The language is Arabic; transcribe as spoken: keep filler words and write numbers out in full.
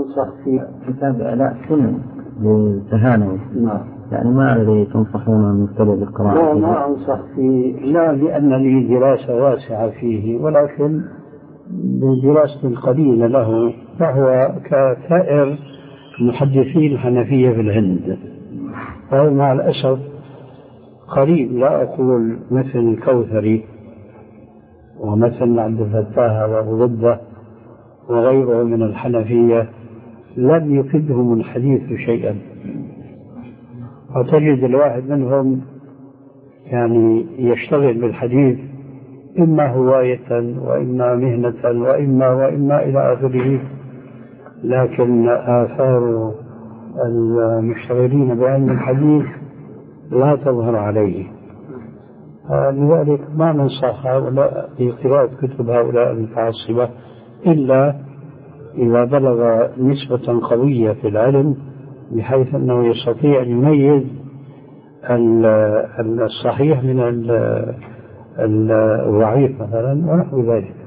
أنصح في كتاب إعلاء السنن للتهانوي. نعم. يعني ما الذي تنصحون المبتدئ بالقراءة؟ لا ما أنصح فيه، لا لأن لي دراسة واسعة فيه، ولكن بدراسة قليلة له، فهو كسائر محدثين الحنفية في الهند، فهو مع الأسف قريب، لا أقول مثل الكوثري ومثل عبد الفتاح وأبو ضبة وغيره من الحنفية، لم يفدهم الحديث شيئا. فتجد الواحد منهم يعني يشتغل بالحديث إما هواية وإما مهنة وإما وإما إلى آخره، لكن آثار المشتغلين بعلم الحديث لا تظهر عليه. لذلك ما ننصح هؤلاء بقراءة كتب هؤلاء المتعصبة إلا إذا بلغ نسبة قوية في العلم بحيث أنه يستطيع أن يميز الصحيح من الضعيف مثلا ونحو ذلك.